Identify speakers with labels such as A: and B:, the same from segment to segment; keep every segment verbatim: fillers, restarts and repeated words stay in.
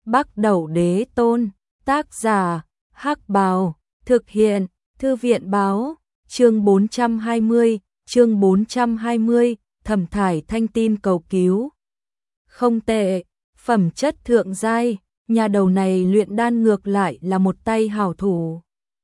A: Bắc Đẩu Đế Tôn, tác giả, Hắc Bào, thực hiện, Thư viện báo, chương bốn trăm hai mươi, chương bốn trăm hai mươi, Thẩm Thải Thanh tin cầu cứu. Không tệ, phẩm chất thượng giai, nhà đầu này luyện đan ngược lại là một tay hảo thủ.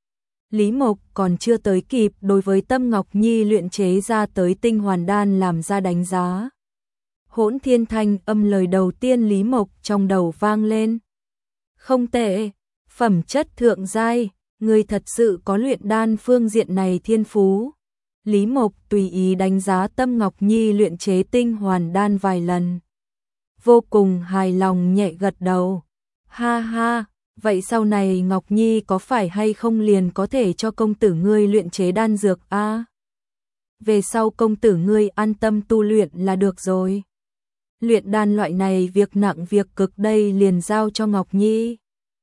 A: Lý Mộc còn chưa tới kịp đối với Tâm Ngọc Nhi luyện chế ra tới tinh hoàn đan làm ra đánh giá. Hỗn Thiên Thanh âm lời đầu tiên Lý Mộc trong đầu vang lên. Không tệ, phẩm chất thượng giai, người thật sự có luyện đan phương diện này thiên phú. Lý Mộc tùy ý đánh giá Tâm Ngọc Nhi luyện chế tinh hoàn đan vài lần. Vô cùng hài lòng nhẹ gật đầu. Ha ha, vậy sau này Ngọc Nhi có phải hay không liền có thể cho công tử ngươi luyện chế đan dược a? À? Về sau công tử ngươi an tâm tu luyện là được rồi. Luyện đan loại này việc nặng việc cực đây liền giao cho Ngọc Nhi.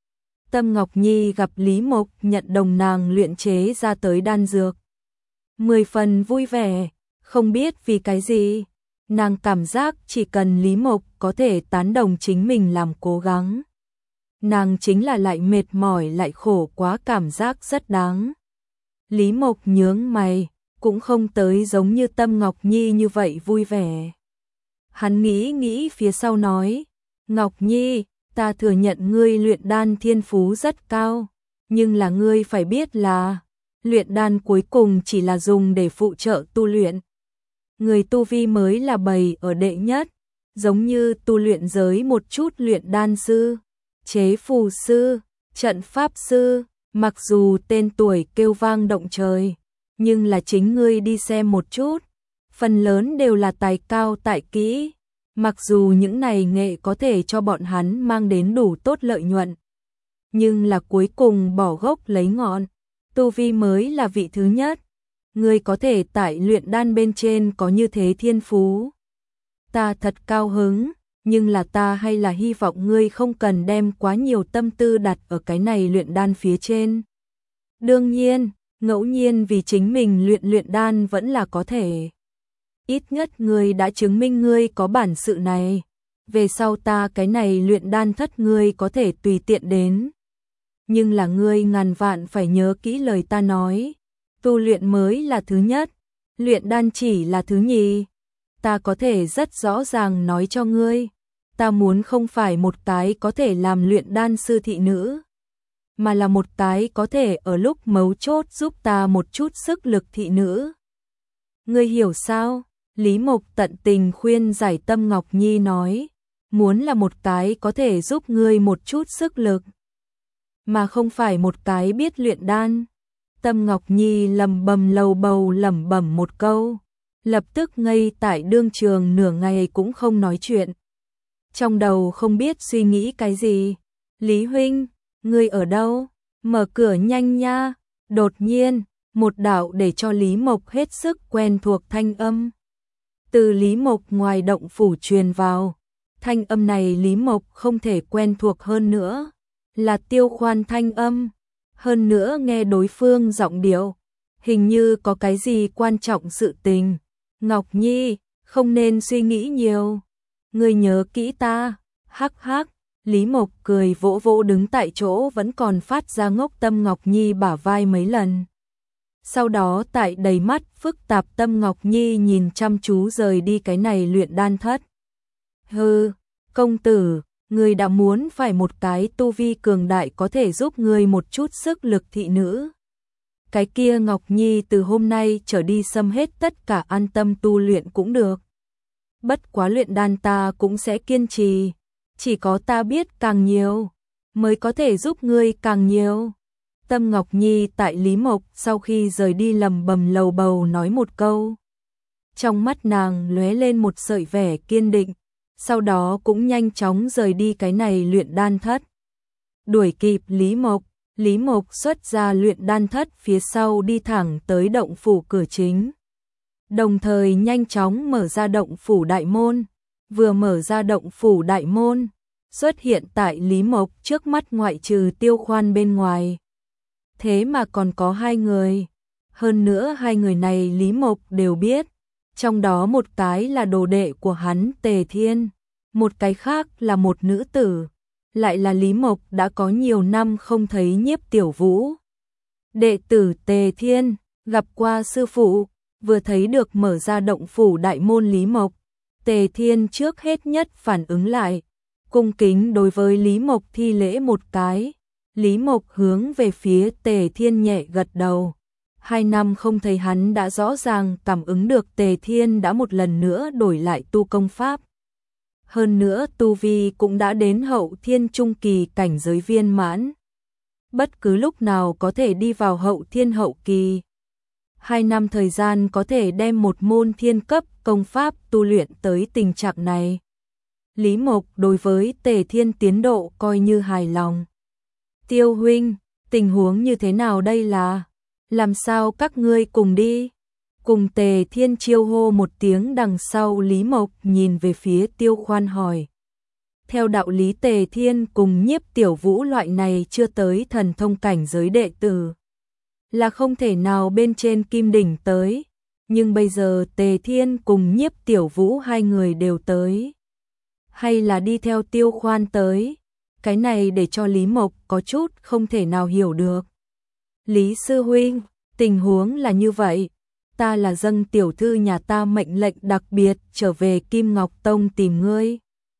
A: Tâm Ngọc Nhi gặp Lý Mộc nhận đồng nàng luyện chế ra tới đan dược. Mười phần vui vẻ, không biết vì cái gì. Nàng cảm giác chỉ cần Lý Mộc có thể tán đồng chính mình làm cố gắng. Nàng chính là lại mệt mỏi lại khổ quá cảm giác rất đáng. Lý Mộc nhướng mày, cũng không tới giống như Tâm Ngọc Nhi như vậy vui vẻ. Hắn nghĩ nghĩ phía sau nói, Ngọc Nhi, ta thừa nhận ngươi luyện đan thiên phú rất cao, nhưng là ngươi phải biết là, luyện đan cuối cùng chỉ là dùng để phụ trợ tu luyện. Người tu vi mới là bầy ở đệ nhất, giống như tu luyện giới một chút luyện đan sư, chế phù sư, trận pháp sư, mặc dù tên tuổi kêu vang động trời, nhưng là chính ngươi đi xem một chút, phần lớn đều là tài cao tại kỹ, mặc dù những này nghệ có thể cho bọn hắn mang đến đủ tốt lợi nhuận, nhưng là cuối cùng bỏ gốc lấy ngọn, tu vi mới là vị thứ nhất. Ngươi có thể tại luyện đan bên trên có như thế thiên phú. Ta thật cao hứng, nhưng là ta hay là hy vọng ngươi không cần đem quá nhiều tâm tư đặt ở cái này luyện đan phía trên. Đương nhiên, ngẫu nhiên vì chính mình luyện luyện đan vẫn là có thể. Ít nhất ngươi đã chứng minh ngươi có bản sự này. Về sau ta cái này luyện đan thất ngươi có thể tùy tiện đến. Nhưng là ngươi ngàn vạn phải nhớ kỹ lời ta nói. Tu luyện mới là thứ nhất, luyện đan chỉ là thứ nhì. Ta có thể rất rõ ràng nói cho ngươi, ta muốn không phải một cái có thể làm luyện đan sư thị nữ, mà là một cái có thể ở lúc mấu chốt giúp ta một chút sức lực thị nữ. Ngươi hiểu sao? Lý Mộc tận tình khuyên giải Tâm Ngọc Nhi nói, muốn là một cái có thể giúp ngươi một chút sức lực, mà không phải một cái biết luyện đan. Tâm Ngọc Nhi lầm bầm lầu bầu lẩm bẩm một câu, lập tức ngây tại đương trường nửa ngày cũng không nói chuyện. Trong đầu không biết suy nghĩ cái gì. Lý huynh, ngươi ở đâu? Mở cửa nhanh nha. Đột nhiên, một đạo để cho Lý Mộc hết sức quen thuộc thanh âm. Từ Lý Mộc ngoài động phủ truyền vào. Thanh âm này Lý Mộc không thể quen thuộc hơn nữa. Là Tiêu Khoan thanh âm. Hơn nữa nghe đối phương giọng điệu, hình như có cái gì quan trọng sự tình. Ngọc Nhi, không nên suy nghĩ nhiều. Ngươi nhớ kỹ ta. Hắc hắc, Lý Mộc cười vỗ vỗ đứng tại chỗ vẫn còn phát ra ngốc Tâm Ngọc Nhi bả vai mấy lần. Sau đó tại đầy mắt phức tạp Tâm Ngọc Nhi nhìn chăm chú rời đi cái này luyện đan thất. Hừ, công tử, ngươi đã muốn phải một cái tu vi cường đại có thể giúp ngươi một chút sức lực thị nữ. Cái kia Ngọc Nhi từ hôm nay trở đi xâm hết tất cả an tâm tu luyện cũng được. Bất quá luyện đan ta cũng sẽ kiên trì, chỉ có ta biết càng nhiều, mới có thể giúp ngươi càng nhiều. Tâm Ngọc Nhi tại Lý Mộc sau khi rời đi lầm bầm lầu bầu nói một câu. Trong mắt nàng lóe lên một sợi vẻ kiên định. Sau đó cũng nhanh chóng rời đi cái này luyện đan thất. Đuổi kịp Lý Mộc, Lý Mộc xuất ra luyện đan thất phía sau đi thẳng tới động phủ cửa chính. Đồng thời nhanh chóng mở ra động phủ đại môn, vừa mở ra động phủ đại môn, xuất hiện tại Lý Mộc trước mắt ngoại trừ Tiêu Khoan bên ngoài. Thế mà còn có hai người, hơn nữa hai người này Lý Mộc đều biết. Trong đó một cái là đồ đệ của hắn Tề Thiên, một cái khác là một nữ tử, lại là Lý Mộc đã có nhiều năm không thấy Nhiếp Tiểu Vũ. Đệ tử Tề Thiên, gặp qua sư phụ, vừa thấy được mở ra động phủ đại môn Lý Mộc, Tề Thiên trước hết nhất phản ứng lại, cung kính đối với Lý Mộc thi lễ một cái. Lý Mộc hướng về phía Tề Thiên nhẹ gật đầu. Hai năm không thấy hắn đã rõ ràng cảm ứng được Tề Thiên đã một lần nữa đổi lại tu công pháp. Hơn nữa tu vi cũng đã đến hậu thiên trung kỳ cảnh giới viên mãn. Bất cứ lúc nào có thể đi vào hậu thiên hậu kỳ. Hai năm thời gian có thể đem một môn thiên cấp công pháp tu luyện tới tình trạng này. Lý Mộc đối với Tề Thiên tiến độ coi như hài lòng. Tiêu huynh, tình huống như thế nào đây là? Làm sao các ngươi cùng đi? Cùng Tề Thiên chiêu hô một tiếng đằng sau Lý Mộc nhìn về phía Tiêu Khoan hỏi. Theo đạo lý Tề Thiên cùng Nhiếp Tiểu Vũ loại này chưa tới thần thông cảnh giới đệ tử là không thể nào bên trên kim đỉnh tới, nhưng bây giờ Tề Thiên cùng Nhiếp Tiểu Vũ hai người đều tới. Hay là đi theo Tiêu Khoan tới? Cái này để cho Lý Mộc có chút không thể nào hiểu được. Lý sư huynh, tình huống là như vậy, ta là dâng tiểu thư nhà ta mệnh lệnh đặc biệt trở về Kim Ngọc Tông tìm ngươi.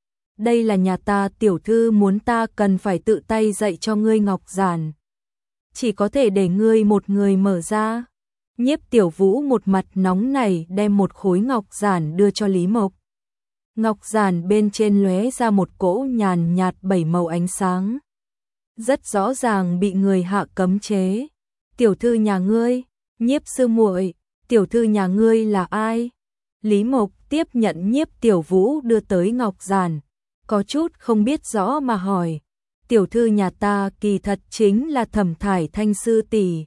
A: Đây là nhà ta tiểu thư muốn ta cần phải tự tay dạy cho ngươi ngọc giản. Chỉ có thể để ngươi một người mở ra. Nhiếp Tiểu Vũ một mặt nóng nảy đem một khối ngọc giản đưa cho Lý Mộc. Ngọc giản bên trên lóe ra một cỗ nhàn nhạt bảy màu ánh sáng. Rất rõ ràng bị người hạ cấm chế. Tiểu thư nhà ngươi, Nhiếp sư muội, tiểu thư nhà ngươi là ai? Lý Mộc tiếp nhận Nhiếp Tiểu Vũ đưa tới ngọc giản, có chút không biết rõ mà hỏi. Tiểu thư nhà ta kỳ thật chính là Thẩm Thải Thanh sư tỷ.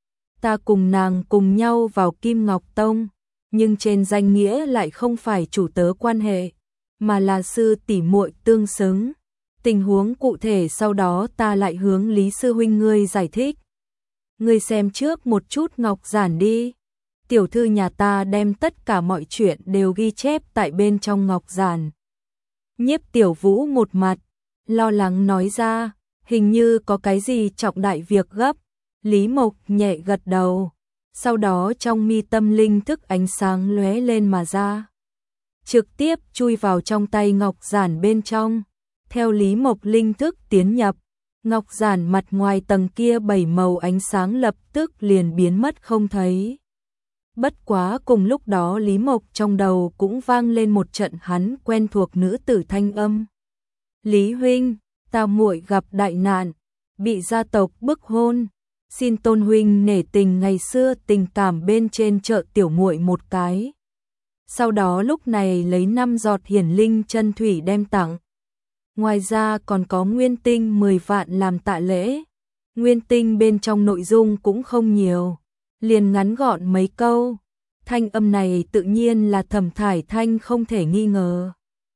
A: Ta cùng nàng cùng nhau vào Kim Ngọc Tông, nhưng trên danh nghĩa lại không phải chủ tớ quan hệ, mà là sư tỷ muội tương xứng. Tình huống cụ thể sau đó ta lại hướng Lý sư huynh ngươi giải thích. Ngươi xem trước một chút ngọc giản đi. Tiểu thư nhà ta đem tất cả mọi chuyện đều ghi chép tại bên trong ngọc giản. Nhiếp Tiểu Vũ một mặt lo lắng nói ra, hình như có cái gì trọng đại việc gấp. Lý Mộc nhẹ gật đầu, sau đó trong mi tâm linh thức ánh sáng lóe lên mà ra, trực tiếp chui vào trong tay ngọc giản bên trong. Theo Lý Mộc linh thức tiến nhập, ngọc giản mặt ngoài tầng kia bảy màu ánh sáng lập tức liền biến mất không thấy. Bất quá cùng lúc đó Lý Mộc trong đầu cũng vang lên một trận hắn quen thuộc nữ tử thanh âm. Lý huynh, ta muội gặp đại nạn, bị gia tộc bức hôn, xin tôn huynh nể tình ngày xưa tình cảm bên trên chợ tiểu muội một cái. Sau đó lúc này lấy năm giọt hiển linh chân thủy đem tặng. Ngoài ra còn có nguyên tinh mười vạn làm tạ lễ. Nguyên tinh bên trong nội dung cũng không nhiều, liền ngắn gọn mấy câu. Thanh âm này tự nhiên là Thẩm Thải Thanh không thể nghi ngờ.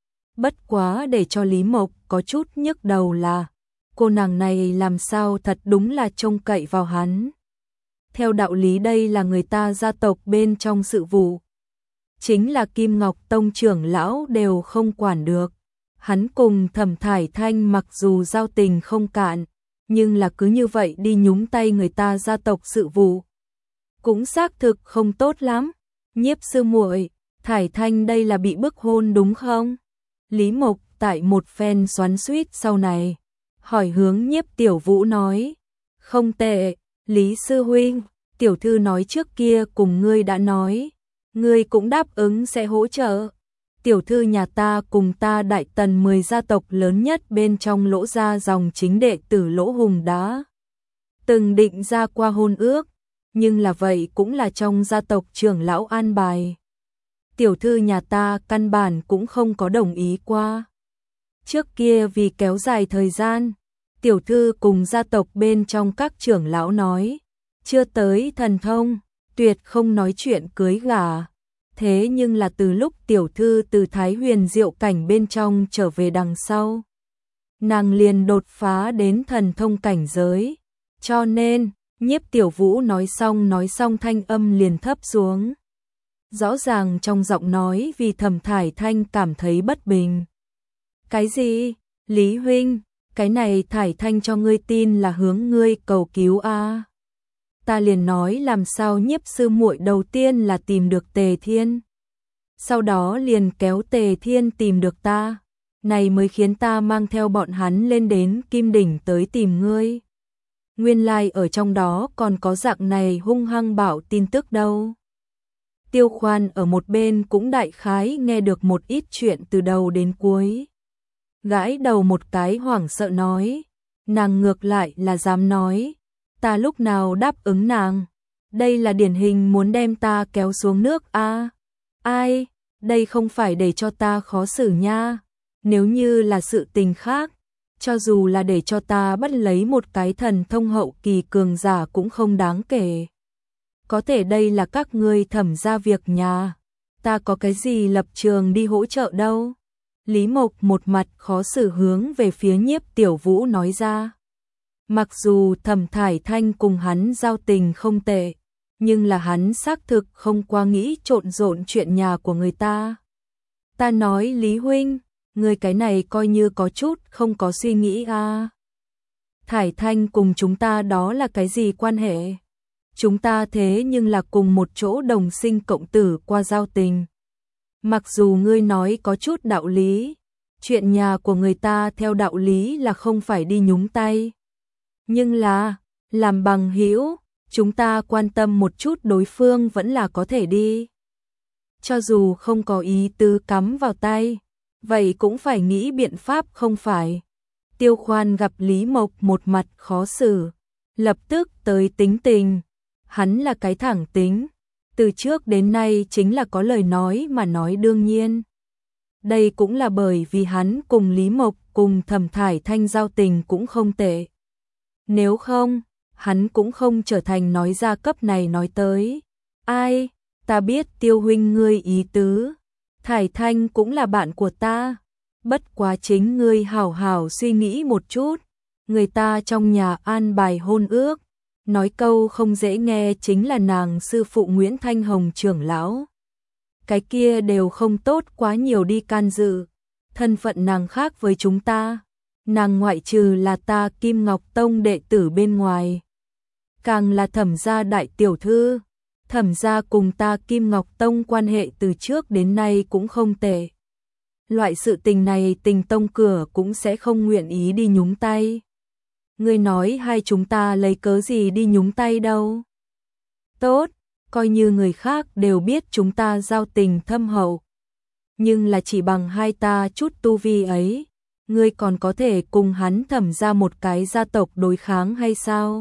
A: Bất quá để cho Lý Mộc có chút nhức đầu là cô nàng này làm sao thật đúng là trông cậy vào hắn. Theo đạo lý đây là người ta gia tộc bên trong sự vụ, chính là Kim Ngọc Tông trưởng lão đều không quản được. Hắn cùng Thẩm Thải Thanh mặc dù giao tình không cạn, nhưng là cứ như vậy đi nhúng tay người ta gia tộc sự vụ, cũng xác thực không tốt lắm. Nhiếp sư muội, Thải Thanh đây là bị bức hôn đúng không? Lý Mộc tại một phen xoắn xuýt sau này, hỏi hướng Nhiếp Tiểu Vũ nói. Không tệ, Lý sư huynh, tiểu thư nói trước kia cùng ngươi đã nói, ngươi cũng đáp ứng sẽ hỗ trợ. Tiểu thư nhà ta cùng ta Đại Tần mười gia tộc lớn nhất bên trong Lỗ gia dòng chính đệ tử Lỗ Hùng đã từng định ra qua hôn ước, nhưng là vậy cũng là trong gia tộc trưởng lão an bài. Tiểu thư nhà ta căn bản cũng không có đồng ý qua. Trước kia vì kéo dài thời gian, tiểu thư cùng gia tộc bên trong các trưởng lão nói, chưa tới thần thông, tuyệt không nói chuyện cưới gả. Thế nhưng là từ lúc tiểu thư từ Thái Huyền Diệu cảnh bên trong trở về đằng sau, nàng liền đột phá đến thần thông cảnh giới. Cho nên, Nhiếp Tiểu Vũ nói xong nói xong thanh âm liền thấp xuống. Rõ ràng trong giọng nói vì Thẩm Thải Thanh cảm thấy bất bình. Cái gì? Lý huynh, cái này Thải Thanh cho ngươi tin là hướng ngươi cầu cứu a. À. Ta liền nói làm sao Nhiếp sư muội đầu tiên là tìm được Tề Thiên, sau đó liền kéo Tề Thiên tìm được ta, này mới khiến ta mang theo bọn hắn lên đến Kim Đỉnh tới tìm ngươi. Nguyên lai like ở trong đó còn có dạng này hung hăng bảo tin tức đâu. Tiêu Khoan ở một bên cũng đại khái nghe được một ít chuyện từ đầu đến cuối. Gãi đầu một cái hoảng sợ nói, nàng ngược lại là dám nói, ta lúc nào đáp ứng nàng, đây là điển hình muốn đem ta kéo xuống nước a. À, ai, đây không phải để cho ta khó xử nha, nếu như là sự tình khác, cho dù là để cho ta bắt lấy một cái thần thông hậu kỳ cường giả cũng không đáng kể. Có thể đây là các ngươi Thẩm gia việc nhà, ta có cái gì lập trường đi hỗ trợ đâu. Lý Mộc một mặt khó xử hướng về phía Nhiếp Tiểu Vũ nói ra. Mặc dù Thẩm Thải Thanh cùng hắn giao tình không tệ, nhưng là hắn xác thực không qua nghĩ trộn rộn chuyện nhà của người ta. Ta nói Lý huynh, người cái này coi như có chút không có suy nghĩ a. À. Thải Thanh cùng chúng ta đó là cái gì quan hệ? Chúng ta thế nhưng là cùng một chỗ đồng sinh cộng tử qua giao tình. Mặc dù ngươi nói có chút đạo lý, chuyện nhà của người ta theo đạo lý là không phải đi nhúng tay. Nhưng là, làm bằng hữu, chúng ta quan tâm một chút đối phương vẫn là có thể đi. Cho dù không có ý tứ cắm vào tay, vậy cũng phải nghĩ biện pháp không phải. Tiêu Khoan gặp Lý Mộc một mặt khó xử, lập tức tới tính tình. Hắn là cái thẳng tính, từ trước đến nay chính là có lời nói mà nói đương nhiên. Đây cũng là bởi vì hắn cùng Lý Mộc cùng Thẩm Thải Thanh giao tình cũng không tệ. Nếu không, hắn cũng không trở thành nói ra cấp này nói tới. Ai, ta biết Tiêu huynh ngươi ý tứ, Thải Thanh cũng là bạn của ta. Bất quá chính ngươi hảo hảo suy nghĩ một chút, người ta trong nhà an bài hôn ước. Nói câu không dễ nghe chính là nàng sư phụ Nguyễn Thanh Hồng trưởng lão. Cái kia đều không tốt quá nhiều đi can dự. Thân phận nàng khác với chúng ta. Nàng ngoại trừ là ta Kim Ngọc Tông đệ tử bên ngoài. Càng là Thẩm gia đại tiểu thư. Thẩm gia cùng ta Kim Ngọc Tông quan hệ từ trước đến nay cũng không tệ. Loại sự tình này Tình Tông cửa cũng sẽ không nguyện ý đi nhúng tay. Ngươi nói hai chúng ta lấy cớ gì đi nhúng tay đâu. Tốt, coi như người khác đều biết chúng ta giao tình thâm hậu. Nhưng là chỉ bằng hai ta chút tu vi ấy, ngươi còn có thể cùng hắn Thẩm ra một cái gia tộc đối kháng hay sao?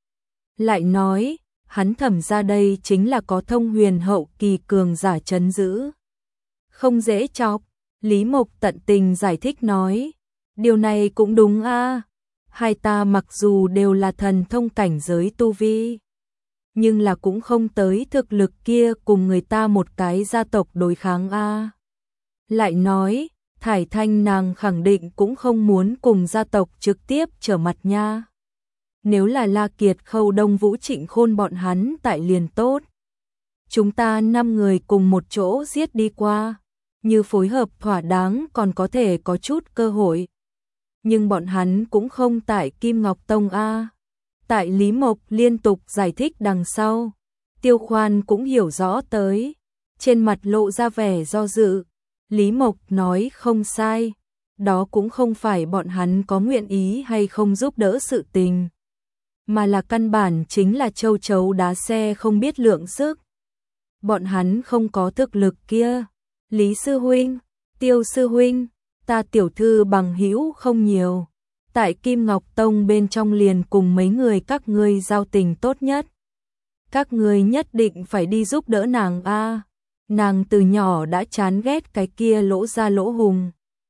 A: Lại nói, hắn Thẩm ra đây chính là có thông huyền hậu kỳ cường giả trấn giữ. Không dễ chọc, Lý Mộc tận tình giải thích nói. Điều này cũng đúng a. À. Hai ta mặc dù đều là thần thông cảnh giới tu vi, nhưng là cũng không tới thực lực kia cùng người ta một cái gia tộc đối kháng a. À. Lại nói, Thải Thanh nàng khẳng định cũng không muốn cùng gia tộc trực tiếp trở mặt nha. Nếu là La Kiệt Khâu Đông Vũ Trịnh Khôn bọn hắn tại liền tốt. Chúng ta năm người cùng một chỗ giết đi qua, như phối hợp thỏa đáng còn có thể có chút cơ hội. Nhưng bọn hắn cũng không tại Kim Ngọc Tông a. Tại Lý Mộc liên tục giải thích đằng sau, Tiêu Khoan cũng hiểu rõ tới, trên mặt lộ ra vẻ do dự. Lý Mộc nói không sai, đó cũng không phải bọn hắn có nguyện ý hay không giúp đỡ sự tình, mà là căn bản chính là châu chấu đá xe không biết lượng sức. Bọn hắn không có thực lực kia. Lý sư huynh, Tiêu sư huynh, ta tiểu thư bằng hữu không nhiều, tại Kim Ngọc Tông bên trong liền cùng mấy người các ngươi giao tình tốt nhất. Các ngươi nhất định phải đi giúp đỡ nàng a. Nàng từ nhỏ đã chán ghét cái kia lỗ ra lỗ hùng.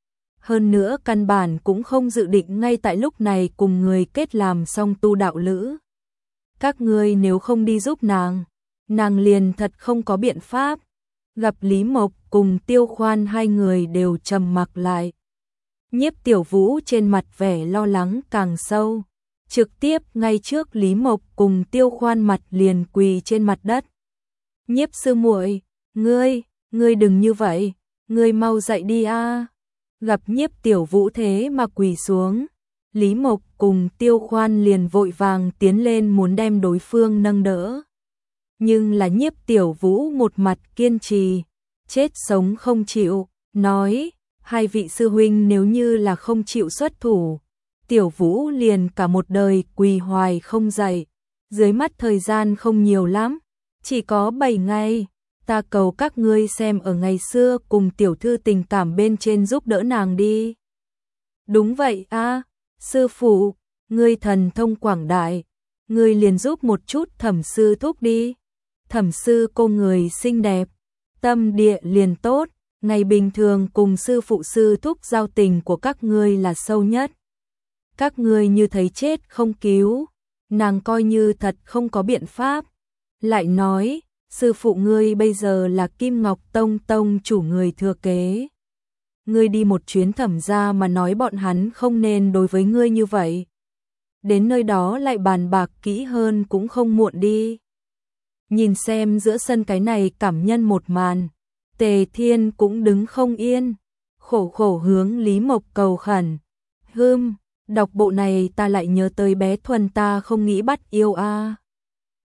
A: Hơn nữa căn bản cũng không dự định ngay tại lúc này cùng người kết làm song tu đạo lữ. Các ngươi nếu không đi giúp nàng, nàng liền thật không có biện pháp. Gặp Lý Mộc cùng Tiêu Khoan hai người đều trầm mặc lại. Nhiếp Tiểu Vũ trên mặt vẻ lo lắng càng sâu, trực tiếp ngay trước Lý Mộc cùng Tiêu Khoan mặt liền quỳ trên mặt đất. Nhiếp sư muội, ngươi, ngươi đừng như vậy, ngươi mau dậy đi a. Gặp Nhiếp Tiểu Vũ thế mà quỳ xuống, Lý Mộc cùng Tiêu Khoan liền vội vàng tiến lên muốn đem đối phương nâng đỡ. Nhưng là Nhiếp Tiểu Vũ một mặt kiên trì, chết sống không chịu, nói, hai vị sư huynh nếu như là không chịu xuất thủ, Tiểu Vũ liền cả một đời quỳ hoài không dậy, dưới mắt thời gian không nhiều lắm, chỉ có bảy ngày, ta cầu các ngươi xem ở ngày xưa cùng tiểu thư tình cảm bên trên giúp đỡ nàng đi. Đúng vậy a, sư phụ, ngươi thần thông quảng đại, ngươi liền giúp một chút Thẩm sư thúc đi. Thẩm sư cô người xinh đẹp, tâm địa liền tốt, ngày bình thường cùng sư phụ sư thúc giao tình của các ngươi là sâu nhất. Các ngươi như thấy chết không cứu, nàng coi như thật không có biện pháp. Lại nói, sư phụ ngươi bây giờ là Kim Ngọc Tông tông chủ người thừa kế. Ngươi đi một chuyến Thẩm gia mà nói bọn hắn không nên đối với ngươi như vậy. Đến nơi đó lại bàn bạc kỹ hơn cũng không muộn đi. Nhìn xem giữa sân cái này cảm nhân một màn, Tề Thiên cũng đứng không yên, khổ khổ hướng Lý Mộc cầu khẩn. Hưm, đọc bộ này ta lại nhớ tới bé Thuần ta không nghĩ bắt yêu a.